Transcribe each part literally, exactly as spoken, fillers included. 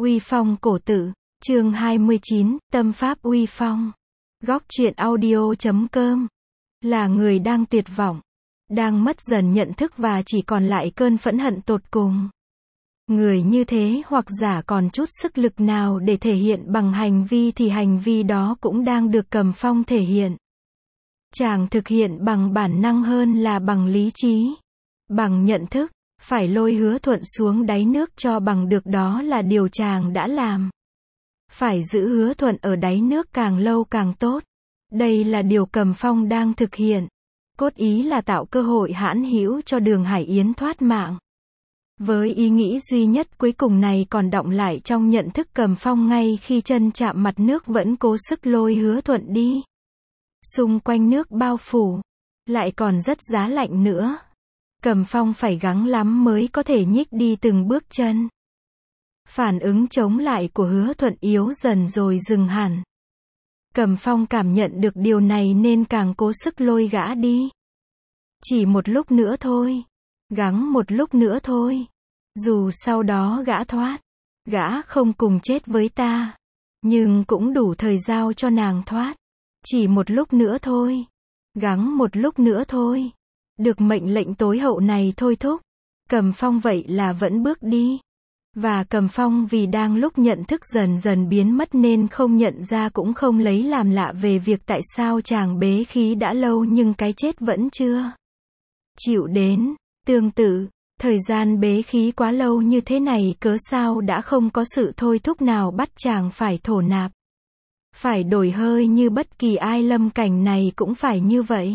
Uy phong cổ tự, chương hai mươi chín, tâm pháp uy phong. Góc truyện audio chấm com. Là người đang tuyệt vọng, đang mất dần nhận thức và chỉ còn lại cơn phẫn hận tột cùng. Người như thế hoặc giả còn chút sức lực nào để thể hiện bằng hành vi thì hành vi đó cũng đang được Cầm Phong thể hiện. Chàng thực hiện bằng bản năng hơn là bằng lý trí, bằng nhận thức. Phải lôi Hứa Thuận xuống đáy nước cho bằng được đó là điều chàng đã làm. Phải giữ Hứa Thuận ở đáy nước càng lâu càng tốt. Đây là điều Cầm Phong đang thực hiện. Cốt ý là tạo cơ hội hãn hữu cho Đường Hải Yến thoát mạng. Với ý nghĩ duy nhất cuối cùng này còn đọng lại trong nhận thức Cầm Phong ngay khi chân chạm mặt nước vẫn cố sức lôi Hứa Thuận đi. Xung quanh nước bao phủ, lại còn rất giá lạnh nữa. Cầm Phong phải gắng lắm mới có thể nhích đi từng bước chân. Phản ứng chống lại của Hứa Thuận yếu dần rồi dừng hẳn. Cầm Phong cảm nhận được điều này nên càng cố sức lôi gã đi. Chỉ một lúc nữa thôi. Gắng một lúc nữa thôi. Dù sau đó gã thoát. Gã không cùng chết với ta. Nhưng cũng đủ thời gian cho nàng thoát. Chỉ một lúc nữa thôi. Gắng một lúc nữa thôi. Được mệnh lệnh tối hậu này thôi thúc. Cầm Phong vậy là vẫn bước đi. Và Cầm Phong vì đang lúc nhận thức dần dần biến mất nên không nhận ra cũng không lấy làm lạ về việc tại sao chàng bế khí đã lâu nhưng cái chết vẫn chưa chịu đến. Tương tự, thời gian bế khí quá lâu như thế này cớ sao đã không có sự thôi thúc nào bắt chàng phải thổ nạp. Phải đổi hơi như bất kỳ ai lâm cảnh này cũng phải như vậy.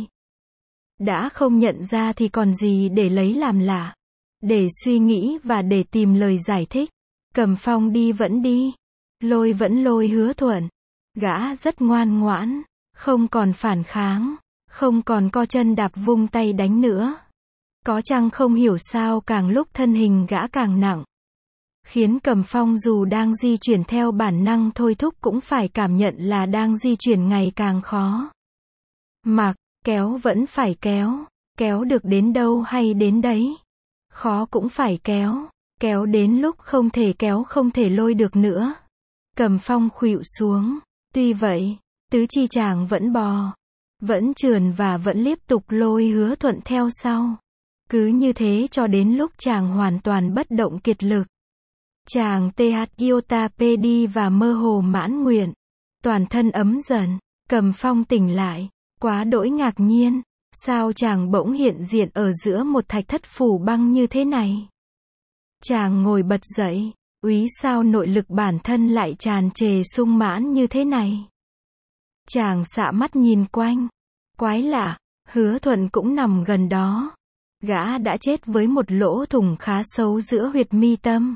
Đã không nhận ra thì còn gì để lấy làm lạ. Để suy nghĩ và để tìm lời giải thích. Cầm Phong đi vẫn đi. Lôi vẫn lôi Hứa Thuận. Gã rất ngoan ngoãn. Không còn phản kháng. Không còn co chân đạp vung tay đánh nữa. Có chăng không hiểu sao càng lúc thân hình gã càng nặng. Khiến Cầm Phong dù đang di chuyển theo bản năng thôi thúc cũng phải cảm nhận là đang di chuyển ngày càng khó. Mặc, kéo vẫn phải kéo. Kéo được đến đâu hay đến đấy. Khó cũng phải kéo. Kéo đến lúc không thể kéo không thể lôi được nữa. Cầm Phong khuỵu xuống. Tuy vậy, tứ chi chàng vẫn bò. Vẫn trườn và vẫn tiếp tục lôi Hứa Thuận theo sau. Cứ như thế cho đến lúc chàng hoàn toàn bất động kiệt lực. Chàng tê hát Giota pê đi và mơ hồ mãn nguyện. Toàn thân ấm dần. Cầm Phong tỉnh lại. Quá đỗi ngạc nhiên. Sao chàng bỗng hiện diện ở giữa một thạch thất phủ băng như thế này? Chàng ngồi bật dậy. Úy sao nội lực bản thân lại tràn trề sung mãn như thế này? Chàng xạ mắt nhìn quanh. Quái lạ, Hứa Thuận cũng nằm gần đó. Gã đã chết với một lỗ thủng khá sâu giữa huyệt mi tâm.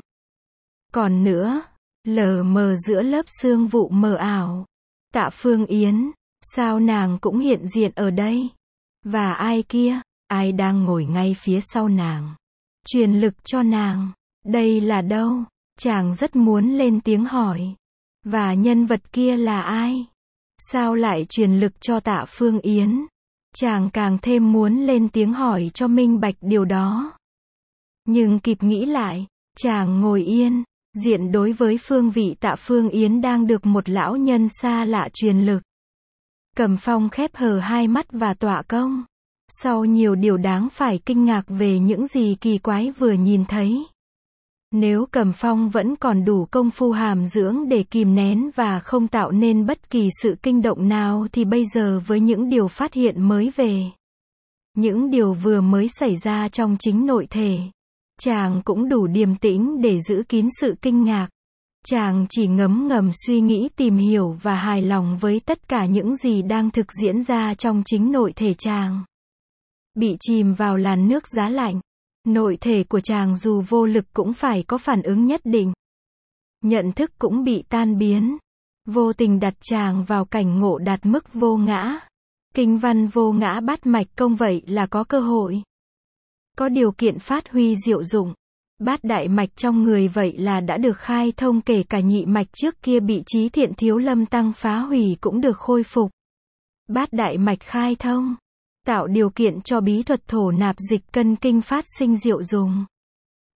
Còn nữa, lờ mờ giữa lớp xương vụ mờ ảo. Tạ Phương Yến, sao nàng cũng hiện diện ở đây? Và ai kia, ai đang ngồi ngay phía sau nàng? Truyền lực cho nàng, đây là đâu? Chàng rất muốn lên tiếng hỏi. Và nhân vật kia là ai? Sao lại truyền lực cho Tạ Phương Yến? Chàng càng thêm muốn lên tiếng hỏi cho minh bạch điều đó. Nhưng kịp nghĩ lại, chàng ngồi yên, diện đối với phương vị Tạ Phương Yến đang được một lão nhân xa lạ truyền lực. Cầm Phong khép hờ hai mắt và tọa công. Sau nhiều điều đáng phải kinh ngạc về những gì kỳ quái vừa nhìn thấy. Nếu Cầm Phong vẫn còn đủ công phu hàm dưỡng để kìm nén và không tạo nên bất kỳ sự kinh động nào thì bây giờ với những điều phát hiện mới về. Những điều vừa mới xảy ra trong chính nội thể. Chàng cũng đủ điềm tĩnh để giữ kín sự kinh ngạc. Chàng chỉ ngấm ngầm suy nghĩ tìm hiểu và hài lòng với tất cả những gì đang thực diễn ra trong chính nội thể chàng. Bị chìm vào làn nước giá lạnh. Nội thể của chàng dù vô lực cũng phải có phản ứng nhất định. Nhận thức cũng bị tan biến. Vô tình đặt chàng vào cảnh ngộ đạt mức vô ngã. Kinh văn vô ngã bát mạch công vậy là có cơ hội. Có điều kiện phát huy diệu dụng. Bát đại mạch trong người vậy là đã được khai thông kể cả nhị mạch trước kia bị Trí Thiện Thiếu Lâm Tăng phá hủy cũng được khôi phục. Bát đại mạch khai thông. Tạo điều kiện cho bí thuật thổ nạp dịch cân kinh phát sinh diệu dùng.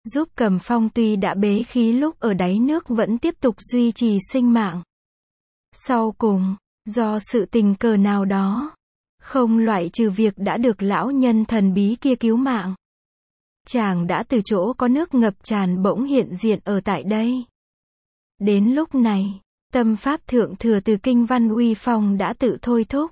giúp Cầm Phong tuy đã bế khí lúc ở đáy nước vẫn tiếp tục duy trì sinh mạng. Sau cùng, do sự tình cờ nào đó, không loại trừ việc đã được lão nhân thần bí kia cứu mạng, chàng đã từ chỗ có nước ngập tràn bỗng hiện diện ở tại đây. Đến lúc này, tâm pháp thượng thừa từ kinh văn uy phong đã tự thôi thúc,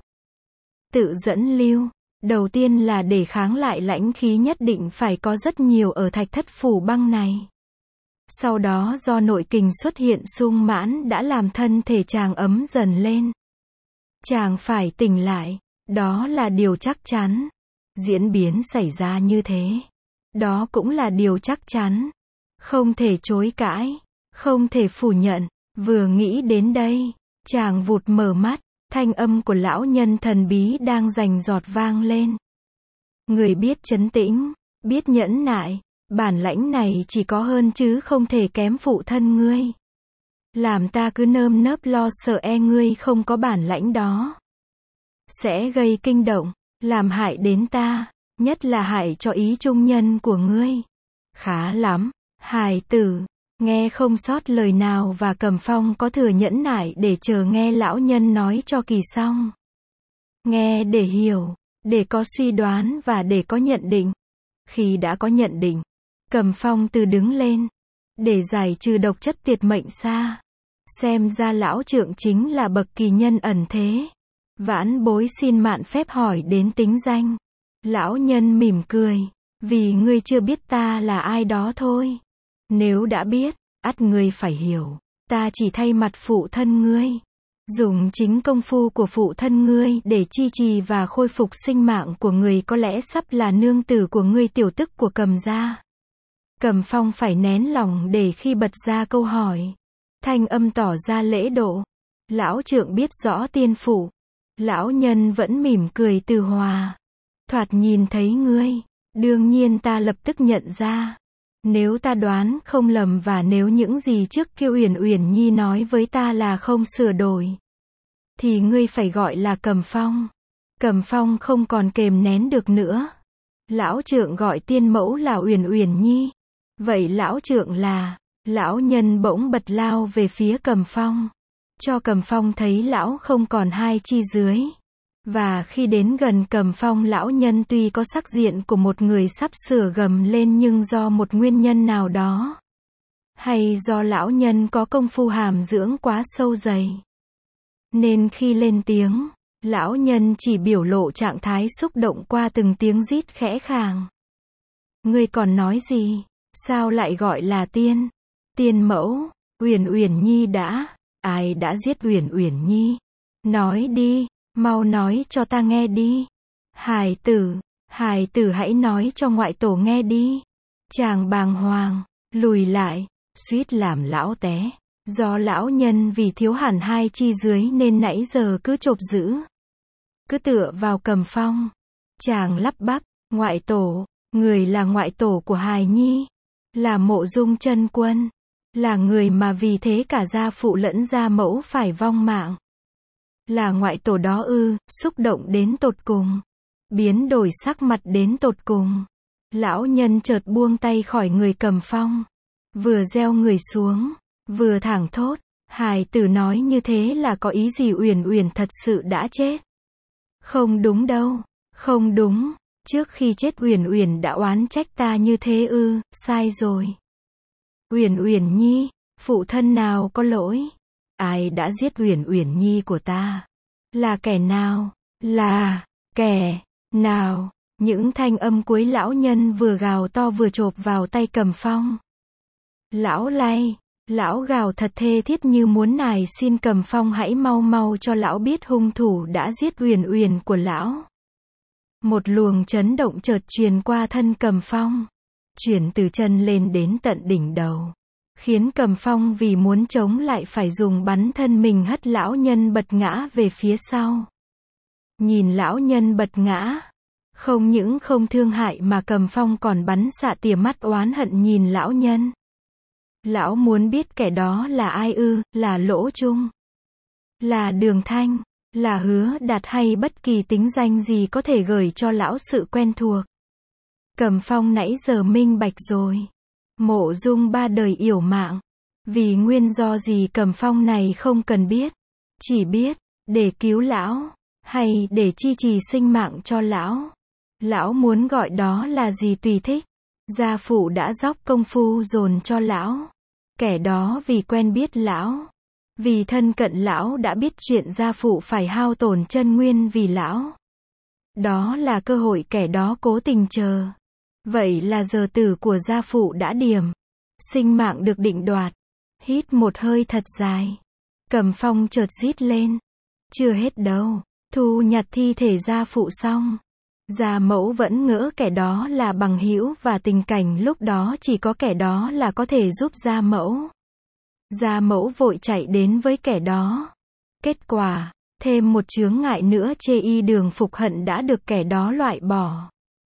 tự dẫn lưu. Đầu tiên là để kháng lại lãnh khí nhất định phải có rất nhiều ở thạch thất phủ băng này. Sau đó do nội kình xuất hiện sung mãn đã làm thân thể chàng ấm dần lên. Chàng phải tỉnh lại, đó là điều chắc chắn. Diễn biến xảy ra như thế, đó cũng là điều chắc chắn. Không thể chối cãi, không thể phủ nhận. Vừa nghĩ đến đây, chàng vụt mở mắt. Thanh âm của lão nhân thần bí đang rành rọt vang lên. Người biết trấn tĩnh, biết nhẫn nại, bản lãnh này chỉ có hơn chứ không thể kém phụ thân ngươi. Làm ta cứ nơm nớp lo sợ e ngươi không có bản lãnh đó. Sẽ gây kinh động, làm hại đến ta, nhất là hại cho ý trung nhân của ngươi. Khá lắm, hài tử. Nghe không sót lời nào và Cầm Phong có thừa nhẫn nại để chờ nghe lão nhân nói cho kỳ xong. Nghe để hiểu, để có suy đoán và để có nhận định. Khi đã có nhận định, Cầm Phong từ đứng lên, để giải trừ độc chất tiệt mệnh xa. Xem ra lão trượng chính là bậc kỳ nhân ẩn thế. Vãn bối xin mạn phép hỏi đến tính danh. Lão nhân mỉm cười, vì ngươi chưa biết ta là ai đó thôi. Nếu đã biết, ắt ngươi phải hiểu, ta chỉ thay mặt phụ thân ngươi, dùng chính công phu của phụ thân ngươi để chi trì và khôi phục sinh mạng của người có lẽ sắp là nương tử của ngươi tiểu tức của Cầm gia. Cầm Phong phải nén lòng để khi bật ra câu hỏi, thanh âm tỏ ra lễ độ. Lão trượng biết rõ tiên phụ. Lão nhân vẫn mỉm cười từ hòa. Thoạt nhìn thấy ngươi, đương nhiên ta lập tức nhận ra. Nếu ta đoán không lầm và nếu những gì trước kia Uyển Uyển Nhi nói với ta là không sửa đổi, thì ngươi phải gọi là Cầm Phong. Cầm Phong không còn kềm nén được nữa. Lão trượng gọi tiên mẫu là Uyển Uyển Nhi. Vậy lão trượng là, lão nhân bỗng bật lao về phía Cầm Phong. Cho Cầm Phong thấy lão không còn hai chi dưới. Và khi đến gần Cầm Phong, lão nhân tuy có sắc diện của một người sắp sửa gầm lên nhưng do một nguyên nhân nào đó, hay do lão nhân có công phu hàm dưỡng quá sâu dày, nên khi lên tiếng, lão nhân chỉ biểu lộ trạng thái xúc động qua từng tiếng rít khẽ khàng. Ngươi còn nói gì? Sao lại gọi là tiên? Tiên mẫu, Uyển Uyển Nhi đã, ai đã giết Uyển Uyển Nhi? Nói đi. Mau nói cho ta nghe đi. Hài tử, hài tử hãy nói cho ngoại tổ nghe đi. Chàng bàng hoàng, lùi lại, suýt làm lão té. Do lão nhân vì thiếu hẳn hai chi dưới nên nãy giờ cứ chộp giữ, cứ tựa vào Cầm Phong. Chàng lắp bắp, ngoại tổ, người là ngoại tổ của hài nhi, là Mộ Dung chân quân, là người mà vì thế cả gia phụ lẫn gia mẫu phải vong mạng. Là ngoại tổ đó ư? Xúc động đến tột cùng, biến đổi sắc mặt đến tột cùng. Lão nhân chợt buông tay khỏi người Cầm Phong, vừa gieo người xuống, vừa thẳng thốt, hài tử nói như thế là có ý gì? Uyển Uyển thật sự đã chết? Không đúng đâu, không đúng. Trước khi chết Uyển Uyển đã oán trách ta như thế ư? Sai rồi. Uyển Uyển Nhi, phụ thân nào có lỗi? Ai đã giết Uyển Uyển Nhi của ta? Là kẻ nào? Là kẻ nào? Những thanh âm cuối lão nhân vừa gào to vừa chộp vào tay Cầm Phong. Lão lay, lão gào thật thê thiết như muốn nài xin Cầm Phong hãy mau mau cho lão biết hung thủ đã giết Uyển Uyển của lão. Một luồng chấn động chợt truyền qua thân Cầm Phong, truyền từ chân lên đến tận đỉnh đầu, khiến Cầm Phong vì muốn chống lại phải dùng bắn thân mình hất lão nhân bật ngã về phía sau. Nhìn lão nhân bật ngã, không những không thương hại mà Cầm Phong còn bắn xạ tia mắt oán hận nhìn lão nhân. Lão muốn biết kẻ đó là ai ư? Là Lỗ Trung, là Đường Thanh, là Hứa Đạt hay bất kỳ tính danh gì có thể gửi cho lão sự quen thuộc. Cầm Phong nãy giờ minh bạch rồi. Mộ Dung ba đời yểu mạng. Vì nguyên do gì Cầm Phong này không cần biết. Chỉ biết, để cứu lão, hay để chi trì sinh mạng cho lão. Lão muốn gọi đó là gì tùy thích. Gia phụ đã dốc công phu dồn cho lão. Kẻ đó vì quen biết lão, vì thân cận lão đã biết chuyện gia phụ phải hao tổn chân nguyên vì lão. Đó là cơ hội kẻ đó cố tình chờ. Vậy là giờ tử của gia phụ đã điểm. Sinh mạng được định đoạt. Hít một hơi thật dài. Cầm Phong chợt rít lên. Chưa hết đâu. Thu nhặt thi thể gia phụ xong. Gia mẫu vẫn ngỡ kẻ đó là bằng hữu và tình cảnh lúc đó chỉ có kẻ đó là có thể giúp gia mẫu. Gia mẫu vội chạy đến với kẻ đó. Kết quả, thêm một chướng ngại nữa chê y đường phục hận đã được kẻ đó loại bỏ.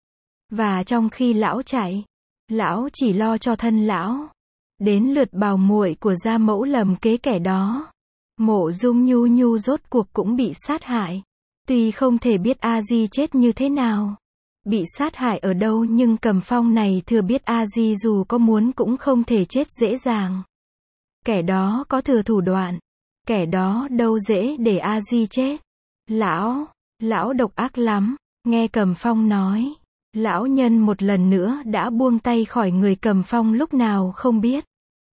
Và trong khi lão chạy, lão chỉ lo cho thân lão. Đến lượt bào muội của gia mẫu lầm kế kẻ đó. Mộ Dung Nhu Nhu rốt cuộc cũng bị sát hại. Tuy không thể biết A Di chết như thế nào, bị sát hại ở đâu, nhưng Cầm Phong này thừa biết A Di dù có muốn cũng không thể chết dễ dàng. Kẻ đó có thừa thủ đoạn. Kẻ đó đâu dễ để A Di chết. Lão, lão độc ác lắm. Nghe Cầm Phong nói, lão nhân một lần nữa đã buông tay khỏi người Cầm Phong lúc nào không biết.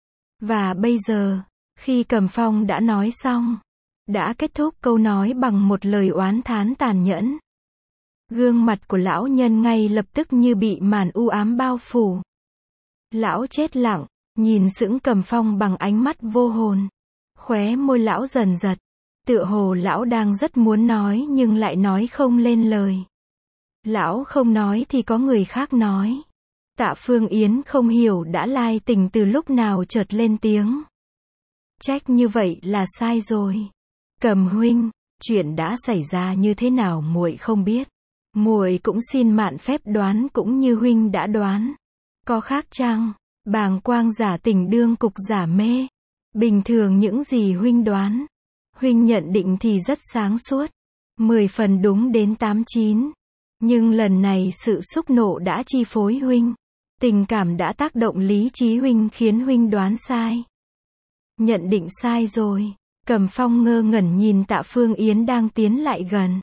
Và bây giờ, khi Cầm Phong đã nói xong, đã kết thúc câu nói bằng một lời oán thán tàn nhẫn. Gương mặt của lão nhân ngay lập tức như bị màn u ám bao phủ. Lão chết lặng, nhìn sững Cầm Phong bằng ánh mắt vô hồn. Khóe môi lão dần giật. Tựa hồ lão đang rất muốn nói nhưng lại nói không lên lời. Lão không nói thì có người khác nói. Tạ Phương Yến không hiểu đã lai tình từ lúc nào chợt lên tiếng. Trách như vậy là sai rồi. Cầm huynh, chuyện đã xảy ra như thế nào muội không biết. Muội cũng xin mạn phép đoán cũng như huynh đã đoán. Có khác chăng? Bàng quang giả tình đương cục giả mê. Bình thường những gì huynh đoán, huynh nhận định thì rất sáng suốt. Mười phần đúng đến tám chín. Nhưng lần này sự xúc nộ đã chi phối huynh. Tình cảm đã tác động lý trí huynh khiến huynh đoán sai. Nhận định sai rồi. Cầm Phong ngơ ngẩn nhìn Tạ Phương Yến đang tiến lại gần.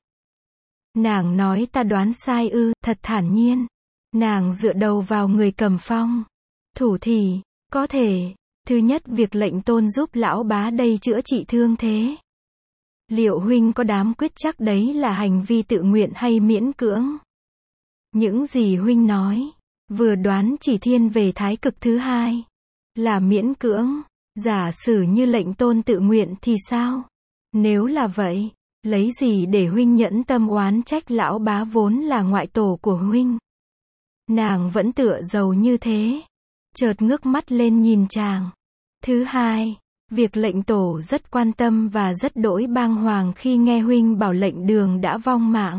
Nàng nói ta đoán sai ư, thật thản nhiên. Nàng dựa đầu vào người Cầm Phong. Thủ thì, có thể, thứ nhất việc lệnh tôn giúp lão bá đây chữa trị thương thế. Liệu huynh có dám quyết chắc đấy là hành vi tự nguyện hay miễn cưỡng? Những gì huynh nói, vừa đoán chỉ thiên về thái cực thứ hai. Là miễn cưỡng. Giả sử như lệnh tôn tự nguyện thì sao? Nếu là vậy, lấy gì để huynh nhẫn tâm oán trách lão bá vốn là ngoại tổ của huynh? Nàng vẫn tựa dầu như thế. Chợt ngước mắt lên nhìn chàng. Thứ hai, việc lệnh tổ rất quan tâm và rất đỗi bàng hoàng khi nghe huynh bảo lệnh đường đã vong mạng.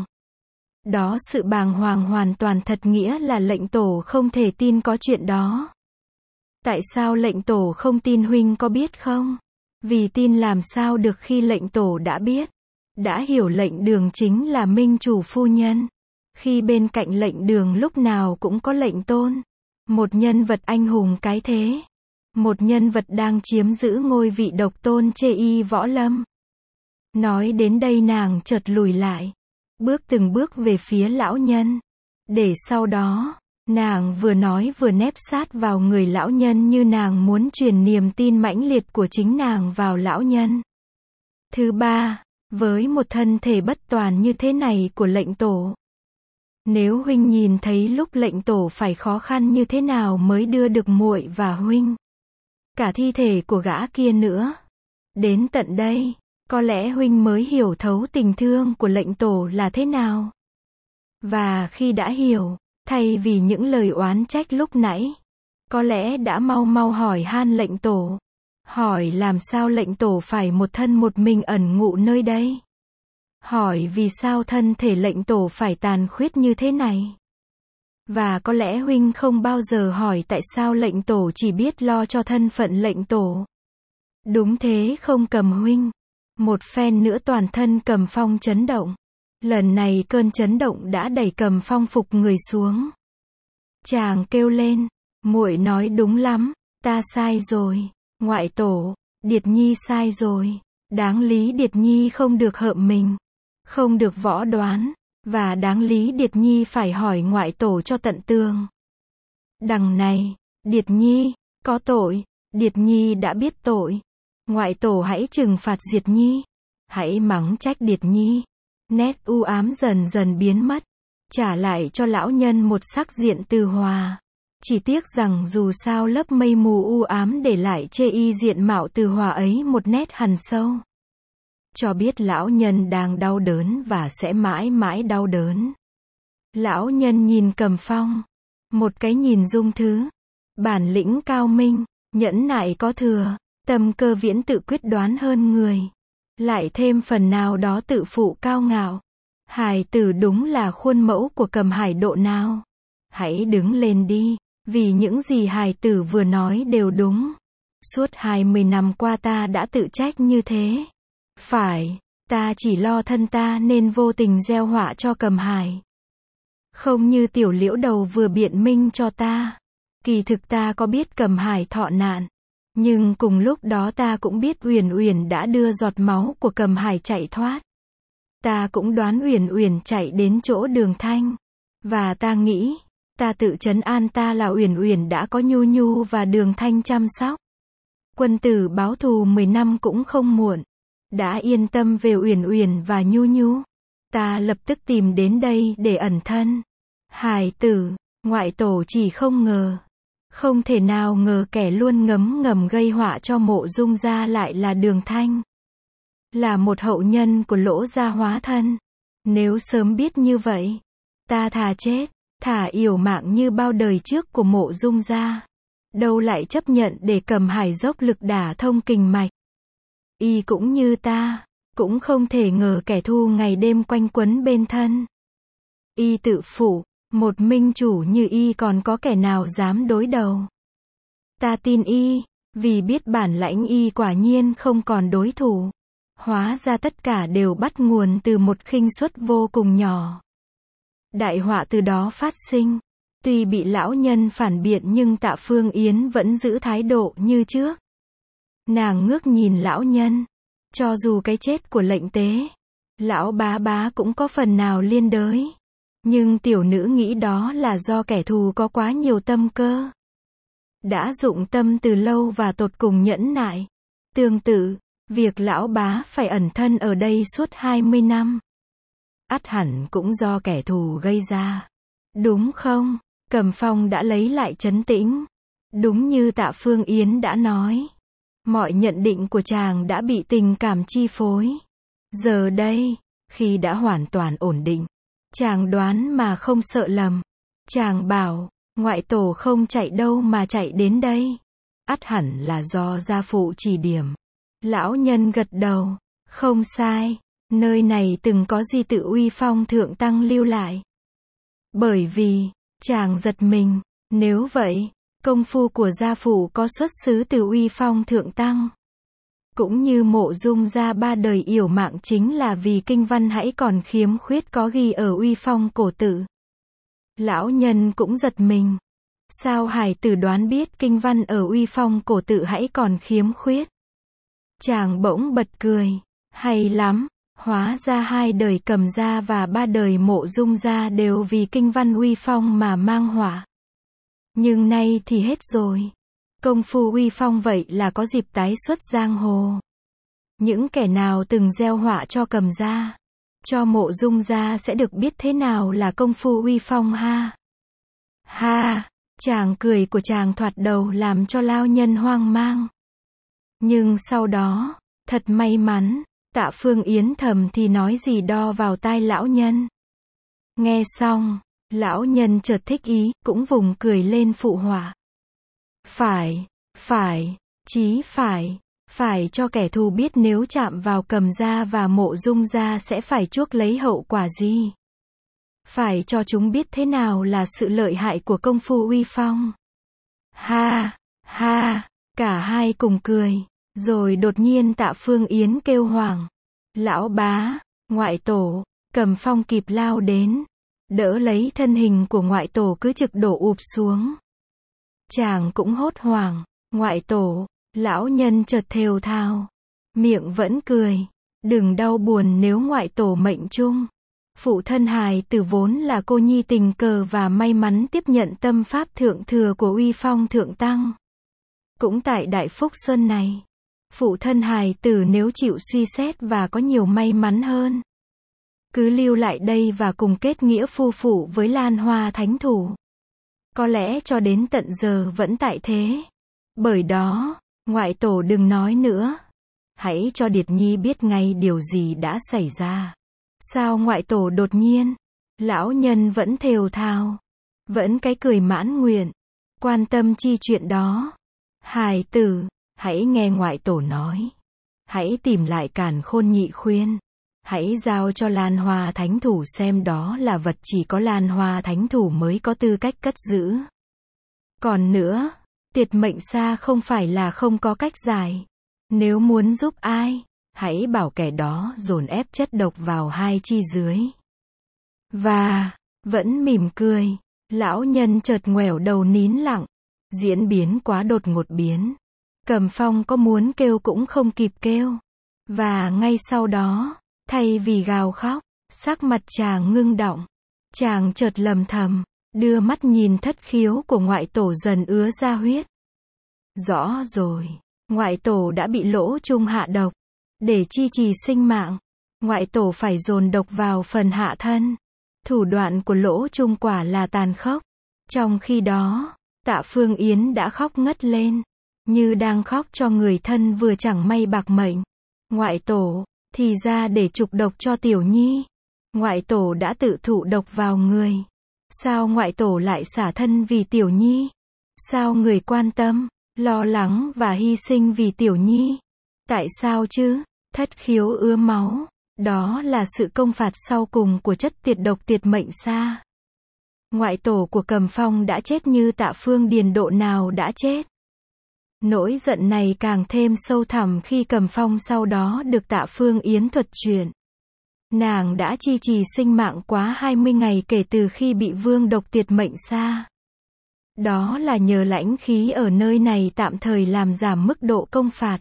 Đó sự bàng hoàng hoàn toàn thật nghĩa là lệnh tổ không thể tin có chuyện đó. Tại sao lệnh tổ không tin huynh có biết không? Vì tin làm sao được khi lệnh tổ đã biết. Đã hiểu lệnh đường chính là minh chủ phu nhân. Khi bên cạnh lệnh đường lúc nào cũng có lệnh tôn. Một nhân vật anh hùng cái thế. Một nhân vật đang chiếm giữ ngôi vị độc tôn chê y võ lâm. Nói đến đây nàng chợt lùi lại. Bước từng bước về phía lão nhân. Để sau đó, nàng vừa nói vừa nép sát vào người lão nhân như nàng muốn truyền niềm tin mãnh liệt của chính nàng vào lão nhân. Thứ ba, với một thân thể bất toàn như thế này của lệnh tổ. Nếu huynh nhìn thấy lúc lệnh tổ phải khó khăn như thế nào mới đưa được muội và huynh. Cả thi thể của gã kia nữa. Đến tận đây, có lẽ huynh mới hiểu thấu tình thương của lệnh tổ là thế nào. Và khi đã hiểu, thay vì những lời oán trách lúc nãy, có lẽ đã mau mau hỏi han lệnh tổ. Hỏi làm sao lệnh tổ phải một thân một mình ẩn ngụ nơi đây. Hỏi vì sao thân thể lệnh tổ phải tàn khuyết như thế này. Và có lẽ huynh không bao giờ hỏi tại sao lệnh tổ chỉ biết lo cho thân phận lệnh tổ. Đúng thế không Cầm huynh. Một phen nữa toàn thân Cầm Phong chấn động. Lần này cơn chấn động đã đẩy Cầm Phong phục người xuống. Chàng kêu lên. muội nói đúng lắm, ta sai rồi. Ngoại tổ, Điệt Nhi sai rồi. Đáng lý Điệt Nhi không được hợm mình, không được võ đoán, và đáng lý Điệt Nhi phải hỏi ngoại tổ cho tận tường. Đằng này, Điệt Nhi, có tội, Điệt Nhi đã biết tội. Ngoại tổ hãy trừng phạt Diệt Nhi, hãy mắng trách Điệt Nhi. Nét u ám dần dần biến mất, trả lại cho lão nhân một sắc diện từ hòa. Chỉ tiếc rằng dù sao lớp mây mù u ám để lại chê y diện mạo từ hòa ấy một nét hằn sâu. Cho biết lão nhân đang đau đớn và sẽ mãi mãi đau đớn. Lão nhân nhìn Cầm Phong, một cái nhìn dung thứ, bản lĩnh cao minh, nhẫn nại có thừa, tâm cơ viễn tự quyết đoán hơn người. Lại thêm phần nào đó tự phụ cao ngạo. Hài tử đúng là khuôn mẫu của Cầm Hải độ nào. Hãy đứng lên đi, vì những gì hài tử vừa nói đều đúng. Suốt hai mươi năm qua ta đã tự trách như thế. Phải, ta chỉ lo thân ta nên vô tình gieo họa cho Cầm Hải. Không như Tiểu Liễu Đầu vừa biện minh cho ta. Kỳ thực ta có biết Cầm Hải thọ nạn. Nhưng cùng lúc đó ta cũng biết Uyển Uyển đã đưa giọt máu của Cầm Hải chạy thoát. Ta cũng đoán Uyển Uyển chạy đến chỗ Đường Thanh. Và ta nghĩ, ta tự trấn an ta là Uyển Uyển đã có Nhu Nhu và Đường Thanh chăm sóc. Quân tử báo thù mười năm cũng không muộn. Đã yên tâm về Uyển Uyển và Nhu Nhu, ta lập tức tìm đến đây để ẩn thân. Hài tử, ngoại tổ chỉ không ngờ. Không thể nào ngờ kẻ luôn ngấm ngầm gây họa cho Mộ Dung gia lại là Đường Thanh. Là một hậu nhân của Lỗ gia hóa thân. Nếu sớm biết như vậy, ta thà chết, thà yểu mạng như bao đời trước của Mộ Dung gia. Đâu lại chấp nhận để Cầm Hải dốc lực đả thông kinh mạch. Y cũng như ta, cũng không thể ngờ kẻ thù ngày đêm quanh quấn bên thân. Y tự phụ, một minh chủ như Y còn có kẻ nào dám đối đầu. Ta tin Y, vì biết bản lãnh Y quả nhiên không còn đối thủ. Hóa ra tất cả đều bắt nguồn từ một khinh suất vô cùng nhỏ. Đại họa từ đó phát sinh. Tuy bị lão nhân phản biện nhưng Tạ Phương Yến vẫn giữ thái độ như trước. Nàng ngước nhìn lão nhân. Cho dù cái chết của Lệnh Tế, lão bá bá cũng có phần nào liên đới. Nhưng tiểu nữ nghĩ đó là do kẻ thù có quá nhiều tâm cơ. Đã dụng tâm từ lâu và tột cùng nhẫn nại. Tương tự, việc lão bá phải ẩn thân ở đây suốt hai mươi năm. Ắt hẳn cũng do kẻ thù gây ra. Đúng không? Cầm Phong đã lấy lại trấn tĩnh. Đúng như Tạ Phương Yến đã nói. Mọi nhận định của chàng đã bị tình cảm chi phối. Giờ đây, khi đã hoàn toàn ổn định, chàng đoán mà không sợ lầm. Chàng bảo, ngoại tổ không chạy đâu mà chạy đến đây. Ắt hẳn là do gia phụ chỉ điểm. Lão nhân gật đầu, không sai, nơi này từng có di tự uy phong thượng tăng lưu lại. Bởi vì, chàng giật mình, nếu vậy, công phu của gia phụ có xuất xứ từ uy phong thượng tăng. Cũng như Mộ Dung gia ba đời yểu mạng chính là vì kinh văn hãy còn khiếm khuyết có ghi ở uy phong cổ tự. Lão nhân cũng giật mình. Sao hải tử đoán biết kinh văn ở uy phong cổ tự hãy còn khiếm khuyết? Chàng bỗng bật cười. Hay lắm, hóa ra hai đời Cầm gia và ba đời Mộ Dung gia đều vì kinh văn uy phong mà mang họa. Nhưng nay thì hết rồi. Công phu uy phong vậy là có dịp tái xuất giang hồ. Những kẻ nào từng gieo họa cho Cầm gia, cho Mộ Dung gia sẽ được biết thế nào là công phu uy phong ha. Ha, chàng cười của chàng thoạt đầu làm cho lao nhân hoang mang. Nhưng sau đó, thật may mắn, Tạ Phương Yến thầm thì nói gì đo vào tai lão nhân. Nghe xong, lão nhân chợt thích ý, cũng vùng cười lên phụ họa. Phải, phải, chí phải, phải cho kẻ thù biết nếu chạm vào Cầm gia và Mộ Dung gia sẽ phải chuốc lấy hậu quả gì. Phải cho chúng biết thế nào là sự lợi hại của công phu uy phong. Ha, ha, cả hai cùng cười, rồi đột nhiên Tạ Phương Yến kêu hoảng. Lão bá, ngoại tổ, Cầm Phong kịp lao đến, đỡ lấy thân hình của ngoại tổ cứ trực đổ ụp xuống. Chàng cũng hốt hoảng, ngoại tổ, lão nhân chợt thều thào. Miệng vẫn cười, đừng đau buồn nếu ngoại tổ mệnh chung. Phụ thân hài tử vốn là cô nhi tình cờ và may mắn tiếp nhận tâm pháp thượng thừa của Uy Phong thượng tăng. Cũng tại Đại Phúc Sơn này, phụ thân hài tử nếu chịu suy xét và có nhiều may mắn hơn, cứ lưu lại đây và cùng kết nghĩa phu phụ với Lan Hoa Thánh Thủ. Có lẽ cho đến tận giờ vẫn tại thế. Bởi đó, ngoại tổ đừng nói nữa. Hãy cho Điệt Nhi biết ngay điều gì đã xảy ra. Sao ngoại tổ đột nhiên? Lão nhân vẫn thều thào, vẫn cái cười mãn nguyện. Quan tâm chi chuyện đó. Hài tử, hãy nghe ngoại tổ nói. Hãy tìm lại Càn Khôn Nhị Khuyên. Hãy giao cho Lan Hoa Thánh Thủ xem đó là vật chỉ có Lan Hoa Thánh Thủ mới có tư cách cất giữ. Còn nữa, Tiệt Mệnh Sa không phải là không có cách giải. Nếu muốn giúp ai, hãy bảo kẻ đó dồn ép chất độc vào hai chi dưới. Và, vẫn mỉm cười, lão nhân chợt ngoẻo đầu nín lặng. Diễn biến quá đột ngột biến. Cầm Phong có muốn kêu cũng không kịp kêu. Và ngay sau đó, thay vì gào khóc, sắc mặt chàng ngưng đọng. Chàng chợt lầm thầm, đưa mắt nhìn thất khiếu của ngoại tổ dần ứa ra huyết. Rõ rồi, ngoại tổ đã bị lỗ trung hạ độc. Để chi trì sinh mạng, ngoại tổ phải dồn độc vào phần hạ thân. Thủ đoạn của lỗ trung quả là tàn khốc. Trong khi đó, Tạ Phương Yến đã khóc ngất lên, như đang khóc cho người thân vừa chẳng may bạc mệnh. Ngoại tổ, thì ra để trục độc cho Tiểu Nhi, ngoại tổ đã tự thụ độc vào người. Sao ngoại tổ lại xả thân vì Tiểu Nhi? Sao người quan tâm, lo lắng và hy sinh vì Tiểu Nhi? Tại sao chứ? Thất khiếu ứa máu, đó là sự công phạt sau cùng của chất tiệt độc Tiệt Mệnh Sa. Ngoại tổ của Cầm Phong đã chết như Tạ Phương Điền độ nào đã chết. Nỗi giận này càng thêm sâu thẳm khi Cầm Phong sau đó được Tạ Phương Yến thuật chuyện. Nàng đã chi trì sinh mạng quá hai mươi ngày kể từ khi bị vương độc Tiệt Mệnh Sa. Đó là nhờ lãnh khí ở nơi này tạm thời làm giảm mức độ công phạt.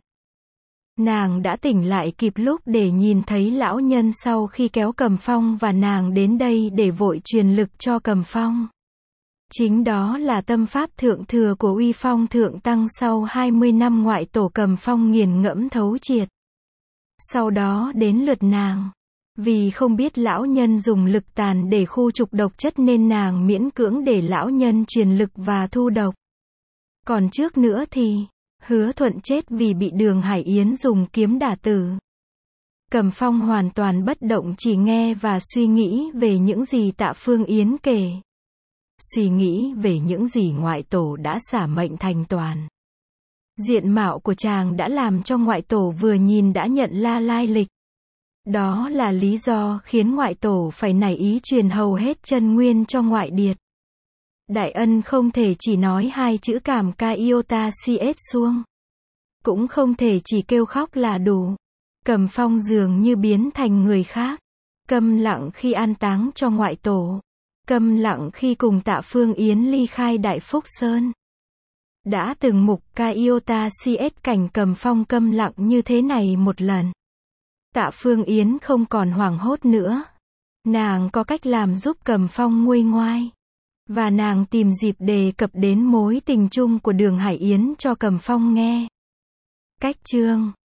Nàng đã tỉnh lại kịp lúc để nhìn thấy lão nhân sau khi kéo Cầm Phong và nàng đến đây để vội truyền lực cho Cầm Phong. Chính đó là tâm pháp thượng thừa của Uy Phong thượng tăng sau hai mươi năm ngoại tổ Cầm Phong nghiền ngẫm thấu triệt. Sau đó đến lượt nàng. Vì không biết lão nhân dùng lực tàn để khu trục độc chất nên nàng miễn cưỡng để lão nhân truyền lực và thu độc. Còn trước nữa thì, Hứa Thuận chết vì bị Đường Hải Yến dùng kiếm đả tử. Cầm Phong hoàn toàn bất động chỉ nghe và suy nghĩ về những gì Tạ Phương Yến kể. Suy nghĩ về những gì ngoại tổ đã xả mệnh thành toàn. Diện mạo của chàng đã làm cho ngoại tổ vừa nhìn đã nhận ra lai lịch. Đó là lý do khiến ngoại tổ phải nảy ý truyền hầu hết chân nguyên cho ngoại điệt. Đại ân không thể chỉ nói hai chữ cảm ca iota cs xuông. Cũng không thể chỉ kêu khóc là đủ. Cầm Phong dường như biến thành người khác. Câm lặng khi an táng cho ngoại tổ. Câm lặng khi cùng Tạ Phương Yến ly khai Đại Phúc Sơn. Đã từng mục ca iota cs cảnh Cầm Phong câm lặng như thế này một lần. Tạ Phương Yến không còn hoảng hốt nữa. Nàng có cách làm giúp Cầm Phong nguôi ngoai. Và nàng tìm dịp đề cập đến mối tình chung của Đường Hải Yến cho Cầm Phong nghe. Cách chương